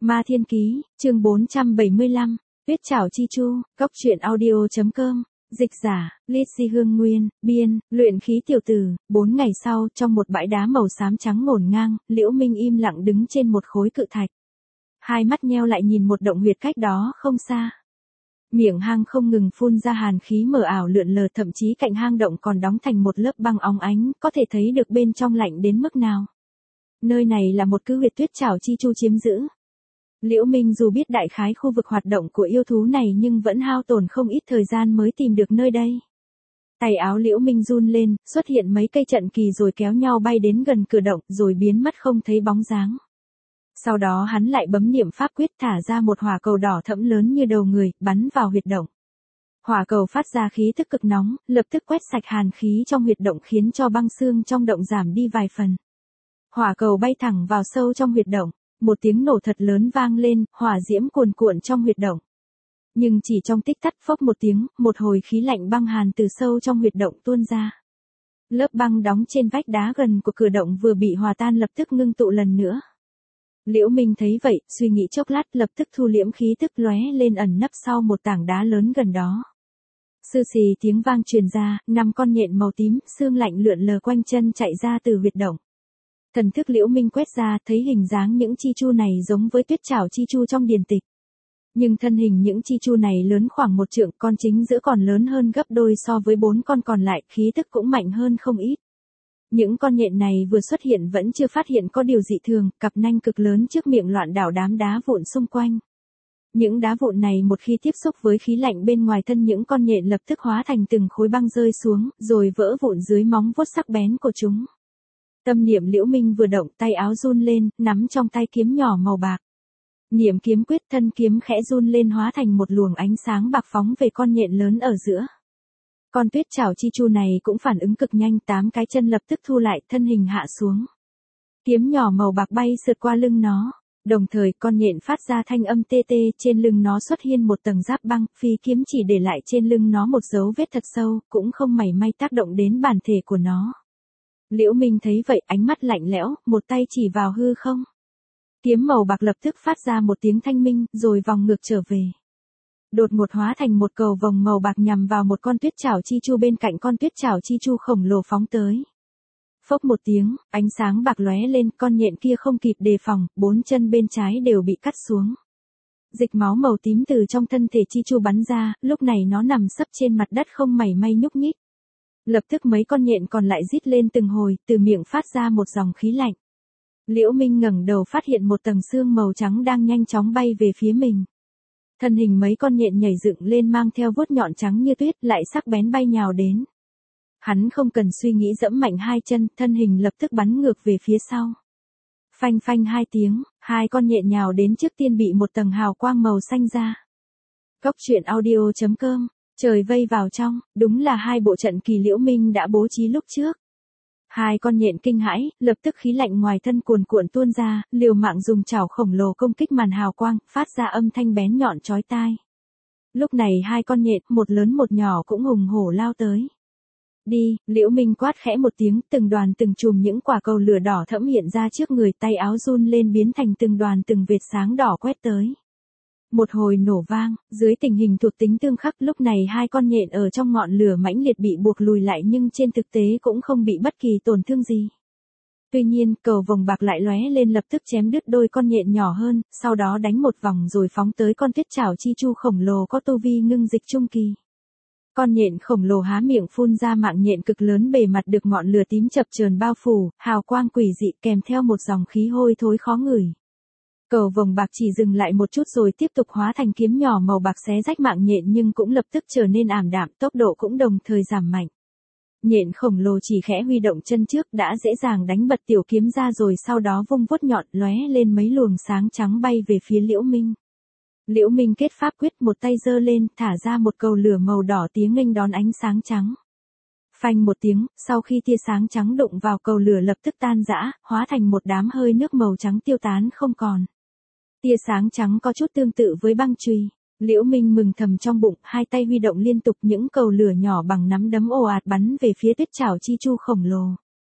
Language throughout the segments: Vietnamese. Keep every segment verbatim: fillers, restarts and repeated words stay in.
Ma Thiên Ký, chương bốn trăm bảy mươi lăm, Tuyết Trảo Chi Chu, Cốc truyện audio chấm com, dịch giả, Lizzy Hương Nguyên, biên, luyện khí tiểu tử. Bốn ngày sau, trong một bãi đá màu xám trắng ngổn ngang, Liễu Minh im lặng đứng trên một khối cự thạch. Hai mắt nheo lại nhìn một động huyệt cách đó không xa. Miệng hang không ngừng phun ra hàn khí mờ ảo lượn lờ, thậm chí cạnh hang động còn đóng thành một lớp băng óng ánh, có thể thấy được bên trong lạnh đến mức nào. Nơi này là một cứ huyệt Tuyết Trảo Chi Chu chiếm giữ. Liễu Minh dù biết đại khái khu vực hoạt động của yêu thú này nhưng vẫn hao tổn không ít thời gian mới tìm được nơi đây. Tay áo Liễu Minh run lên, xuất hiện mấy cây trận kỳ rồi kéo nhau bay đến gần cửa động rồi biến mất không thấy bóng dáng. Sau đó hắn lại bấm niệm pháp quyết thả ra một hỏa cầu đỏ thẫm lớn như đầu người, bắn vào huyệt động. Hỏa cầu phát ra khí tức cực nóng, lập tức quét sạch hàn khí trong huyệt động khiến cho băng xương trong động giảm đi vài phần. Hỏa cầu bay thẳng vào sâu trong huyệt động, một tiếng nổ thật lớn vang lên, hỏa diễm cuồn cuộn trong huyệt động. Nhưng chỉ trong tích tắc phốc một tiếng, một hồi khí lạnh băng hàn từ sâu trong huyệt động tuôn ra. Lớp băng đóng trên vách đá gần của cửa động vừa bị hòa tan lập tức ngưng tụ lần nữa. Liễu Minh thấy vậy, suy nghĩ chốc lát lập tức thu liễm khí tức lóe lên ẩn nấp sau một tảng đá lớn gần đó. Sư xì tiếng vang truyền ra, năm con nhện màu tím, xương lạnh lượn lờ quanh chân chạy ra từ huyệt động. Thần thức Liễu Minh quét ra, thấy hình dáng những chi chu này giống với Tuyết Trảo Chi Chu trong điển tịch. Nhưng thân hình những chi chu này lớn khoảng một trượng, con chính giữa còn lớn hơn gấp đôi so với bốn con còn lại, khí tức cũng mạnh hơn không ít. Những con nhện này vừa xuất hiện vẫn chưa phát hiện có điều dị thường, cặp nanh cực lớn trước miệng loạn đảo đám đá vụn xung quanh. Những đá vụn này một khi tiếp xúc với khí lạnh bên ngoài thân những con nhện lập tức hóa thành từng khối băng rơi xuống, rồi vỡ vụn dưới móng vuốt sắc bén của chúng. Tâm niệm Liễu Minh vừa động, tay áo run lên, nắm trong tay kiếm nhỏ màu bạc. Niệm kiếm quyết, thân kiếm khẽ run lên hóa thành một luồng ánh sáng bạc phóng về con nhện lớn ở giữa. Con Tuyết Trảo Chi Chu này cũng phản ứng cực nhanh, tám cái chân lập tức thu lại, thân hình hạ xuống. Kiếm nhỏ màu bạc bay sượt qua lưng nó, đồng thời con nhện phát ra thanh âm tê tê, trên lưng nó xuất hiện một tầng giáp băng, phi kiếm chỉ để lại trên lưng nó một dấu vết thật sâu, cũng không mảy may tác động đến bản thể của nó. Liễu Minh thấy vậy, ánh mắt lạnh lẽo, một tay chỉ vào hư không. Kiếm màu bạc lập tức phát ra một tiếng thanh minh, rồi vòng ngược trở về. Đột ngột hóa thành một cầu vồng màu bạc nhằm vào một con Tuyết Trảo Chi Chu bên cạnh con Tuyết Trảo Chi Chu khổng lồ phóng tới. Phốc một tiếng, ánh sáng bạc lóe lên, con nhện kia không kịp đề phòng, bốn chân bên trái đều bị cắt xuống. Dịch máu màu tím từ trong thân thể Chi Chu bắn ra, lúc này nó nằm sấp trên mặt đất không mảy may nhúc nhích. Lập tức mấy con nhện còn lại rít lên từng hồi, từ miệng phát ra một dòng khí lạnh. Liễu Minh ngẩng đầu phát hiện một tầng xương màu trắng đang nhanh chóng bay về phía mình. Thân hình mấy con nhện nhảy dựng lên mang theo vuốt nhọn trắng như tuyết, lại sắc bén bay nhào đến. Hắn không cần suy nghĩ dẫm mạnh hai chân, thân hình lập tức bắn ngược về phía sau. Phanh phanh hai tiếng, hai con nhện nhào đến trước tiên bị một tầng hào quang màu xanh ra. Cốc truyện audio chấm com, trời vây vào trong, đúng là hai bộ trận kỳ Liễu Minh đã bố trí lúc trước. Hai con nhện kinh hãi, lập tức khí lạnh ngoài thân cuồn cuộn tuôn ra, liều mạng dùng chảo khổng lồ công kích màn hào quang, phát ra âm thanh bén nhọn chói tai. Lúc này hai con nhện, một lớn một nhỏ cũng hùng hổ lao tới. Đi, Liễu Minh quát khẽ một tiếng, từng đoàn từng chùm những quả cầu lửa đỏ thẫm hiện ra trước người, tay áo run lên biến thành từng đoàn từng vệt sáng đỏ quét tới. Một hồi nổ vang, dưới tình hình thuộc tính tương khắc lúc này hai con nhện ở trong ngọn lửa mãnh liệt bị buộc lùi lại nhưng trên thực tế cũng không bị bất kỳ tổn thương gì. Tuy nhiên, cầu vồng bạc lại lóe lên lập tức chém đứt đôi con nhện nhỏ hơn, sau đó đánh một vòng rồi phóng tới con Tuyết Trảo Chi Chu khổng lồ có tu vi ngưng dịch trung kỳ. Con nhện khổng lồ há miệng phun ra mạng nhện cực lớn, bề mặt được ngọn lửa tím chập chờn bao phủ, hào quang quỷ dị kèm theo một dòng khí hôi thối khó ngửi. Cầu vồng bạc chỉ dừng lại một chút rồi tiếp tục hóa thành kiếm nhỏ màu bạc xé rách mạng nhện nhưng cũng lập tức trở nên ảm đạm, tốc độ cũng đồng thời giảm mạnh. Nhện khổng lồ chỉ khẽ huy động chân trước đã dễ dàng đánh bật tiểu kiếm ra rồi sau đó vung vuốt nhọn lóe lên mấy luồng sáng trắng bay về phía Liễu Minh. Liễu Minh kết pháp quyết, một tay giơ lên, thả ra một cầu lửa màu đỏ tía nghênh đón ánh sáng trắng. Phanh một tiếng, sau khi tia sáng trắng đụng vào cầu lửa lập tức tan rã, hóa thành một đám hơi nước màu trắng tiêu tán không còn. Tia sáng trắng có chút tương tự với băng chùy. Liễu Minh mừng thầm trong bụng, hai tay huy động liên tục, những cầu lửa nhỏ bằng nắm đấm ồ ạt bắn về phía Tuyết Trảo Chi Chu khổng lồ.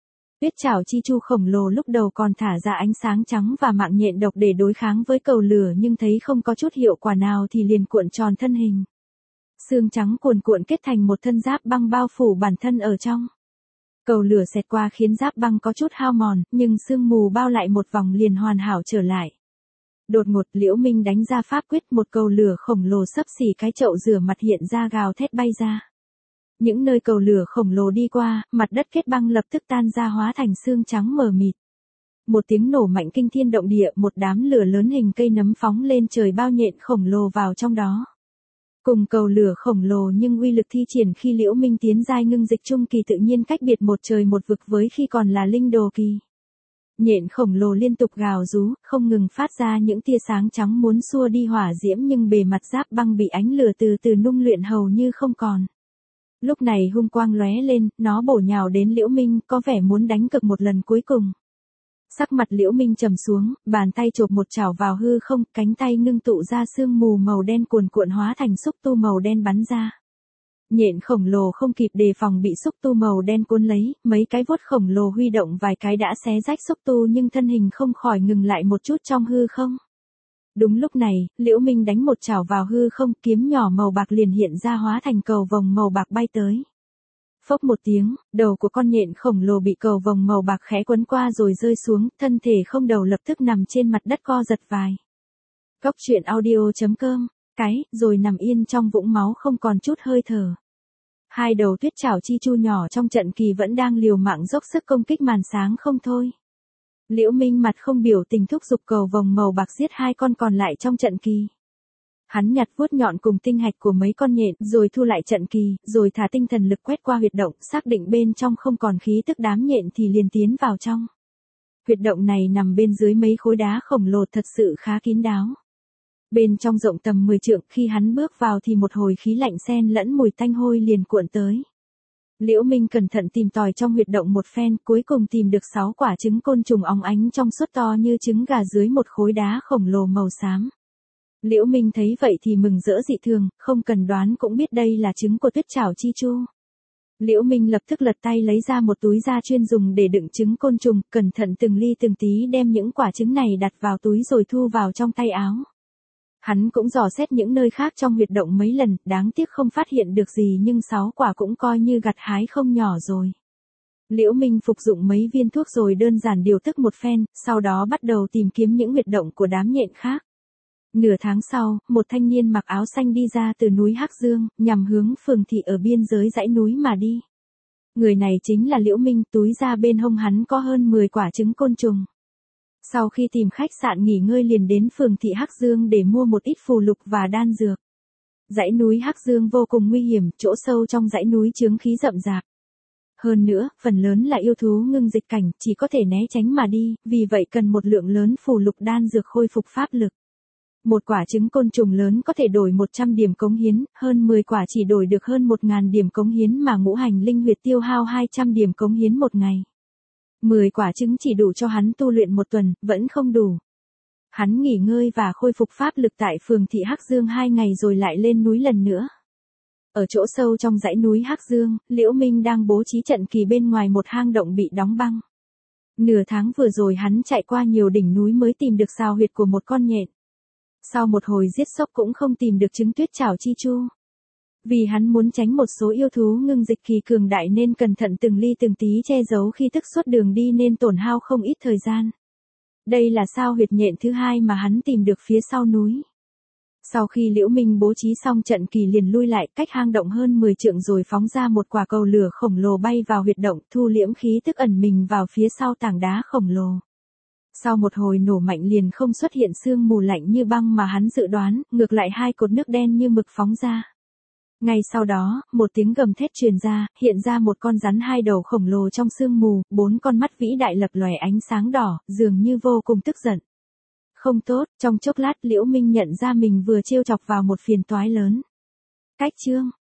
Tuyết chảo chi chu khổng lồ lúc đầu còn thả ra ánh sáng trắng và mạng nhện độc để đối kháng với cầu lửa, nhưng thấy không có chút hiệu quả nào thì liền cuộn tròn thân hình. Xương trắng cuồn cuộn kết thành một thân giáp băng bao phủ bản thân ở trong. Cầu lửa xẹt qua khiến giáp băng có chút hao mòn, nhưng sương mù bao lại một vòng liền hoàn hảo trở lại. Đột ngột Liễu Minh đánh ra pháp quyết, một cầu lửa khổng lồ xấp xỉ cái chậu rửa mặt hiện ra gào thét bay ra. Những nơi cầu lửa khổng lồ đi qua, mặt đất kết băng lập tức tan ra hóa thành xương trắng mờ mịt. Một tiếng nổ mạnh kinh thiên động địa, một đám lửa lớn hình cây nấm phóng lên trời bao nhện khổng lồ vào trong đó. Cùng cầu lửa khổng lồ nhưng uy lực thi triển khi Liễu Minh tiến giai ngưng dịch trung kỳ tự nhiên cách biệt một trời một vực với khi còn là linh đồ kỳ. Nhện khổng lồ liên tục gào rú, không ngừng phát ra những tia sáng trắng muốn xua đi hỏa diễm, nhưng bề mặt giáp băng bị ánh lửa từ từ nung luyện hầu như không còn. Lúc này hung quang lóe lên, nó bổ nhào đến Liễu Minh, có vẻ muốn đánh cực một lần cuối cùng. Sắc mặt Liễu Minh trầm xuống, bàn tay chộp một chảo vào hư không, cánh tay ngưng tụ ra sương mù màu đen cuồn cuộn hóa thành xúc tu màu đen bắn ra. Nhện khổng lồ không kịp đề phòng bị xúc tu màu đen cuốn lấy, mấy cái vuốt khổng lồ huy động vài cái đã xé rách xúc tu, nhưng thân hình không khỏi ngừng lại một chút trong hư không. Đúng lúc này, Liễu Minh đánh một chảo vào hư không, kiếm nhỏ màu bạc liền hiện ra hóa thành cầu vồng màu bạc bay tới. Phốc một tiếng, đầu của con nhện khổng lồ bị cầu vồng màu bạc khẽ quấn qua rồi rơi xuống, thân thể không đầu lập tức nằm trên mặt đất co giật vài. Cốc truyện audio chấm com, cái, rồi nằm yên trong vũng máu không còn chút hơi thở. Hai đầu tuyết chảo chi chu nhỏ trong trận kỳ vẫn đang liều mạng dốc sức công kích màn sáng không thôi. Liễu Minh mặt không biểu tình thúc giục cầu vồng màu bạc giết hai con còn lại trong trận kỳ. Hắn nhặt vuốt nhọn cùng tinh hạch của mấy con nhện, rồi thu lại trận kỳ, rồi thả tinh thần lực quét qua huyệt động, xác định bên trong không còn khí tức đám nhện thì liền tiến vào trong. Huyệt động này nằm bên dưới mấy khối đá khổng lồ thật sự khá kín đáo. Bên trong rộng tầm mười trượng, khi hắn bước vào thì một hồi khí lạnh xen lẫn mùi tanh hôi liền cuộn tới. Liễu Minh cẩn thận tìm tòi trong huyệt động một phen, cuối cùng tìm được sáu quả trứng côn trùng óng ánh trong suốt to như trứng gà dưới một khối đá khổng lồ màu xám. Liễu Minh thấy vậy thì mừng rỡ dị thường, không cần đoán cũng biết đây là trứng của tuyết chảo chi chu. Liễu Minh lập tức lật tay lấy ra một túi da chuyên dùng để đựng trứng côn trùng, cẩn thận từng ly từng tí đem những quả trứng này đặt vào túi rồi thu vào trong tay áo. Hắn cũng dò xét những nơi khác trong huyệt động mấy lần, đáng tiếc không phát hiện được gì, nhưng sáu quả cũng coi như gặt hái không nhỏ rồi. Liễu Minh phục dụng mấy viên thuốc rồi đơn giản điều tức một phen, sau đó bắt đầu tìm kiếm những huyệt động của đám nhện khác. Nửa tháng sau, một thanh niên mặc áo xanh đi ra từ núi Hắc Dương, nhằm hướng phường thị ở biên giới dãy núi mà đi. Người này chính là Liễu Minh, túi da bên hông hắn có hơn mười quả trứng côn trùng. Sau khi tìm khách sạn nghỉ ngơi liền đến phường thị Hắc Dương để mua một ít phù lục và đan dược. Dãy núi Hắc Dương vô cùng nguy hiểm, chỗ sâu trong dãy núi chướng khí rậm rạp. Hơn nữa, phần lớn là yêu thú ngưng dịch cảnh, chỉ có thể né tránh mà đi, vì vậy cần một lượng lớn phù lục đan dược khôi phục pháp lực. Một quả trứng côn trùng lớn có thể đổi một trăm điểm cống hiến, hơn mười quả chỉ đổi được hơn một nghìn điểm cống hiến, mà ngũ hành linh huyệt tiêu hao hai trăm điểm cống hiến một ngày. mười quả trứng chỉ đủ cho hắn tu luyện một tuần, vẫn không đủ. Hắn nghỉ ngơi và khôi phục pháp lực tại phường thị Hắc Dương hai ngày rồi lại lên núi lần nữa. Ở chỗ sâu trong dãy núi Hắc Dương, Liễu Minh đang bố trí trận kỳ bên ngoài một hang động bị đóng băng. Nửa tháng vừa rồi hắn chạy qua nhiều đỉnh núi mới tìm được sao huyệt của một con nhện. Sau một hồi giết sốc cũng không tìm được trứng tuyết chảo chi chu. Vì hắn muốn tránh một số yêu thú ngưng dịch kỳ cường đại nên cẩn thận từng ly từng tí che giấu khi tức suốt đường đi nên tổn hao không ít thời gian. Đây là sao huyệt nhện thứ hai mà hắn tìm được phía sau núi. Sau khi Liễu Minh bố trí xong trận kỳ liền lui lại cách hang động hơn mười trượng rồi phóng ra một quả cầu lửa khổng lồ bay vào huyệt động, thu liễm khí tức ẩn mình vào phía sau tảng đá khổng lồ. Sau một hồi nổ mạnh liền không xuất hiện sương mù lạnh như băng mà hắn dự đoán, ngược lại hai cột nước đen như mực phóng ra. Ngay sau đó, một tiếng gầm thét truyền ra, hiện ra một con rắn hai đầu khổng lồ trong sương mù, bốn con mắt vĩ đại lập lòe ánh sáng đỏ, dường như vô cùng tức giận. Không tốt, trong chốc lát Liễu Minh nhận ra mình vừa trêu chọc vào một phiền toái lớn. Cách chương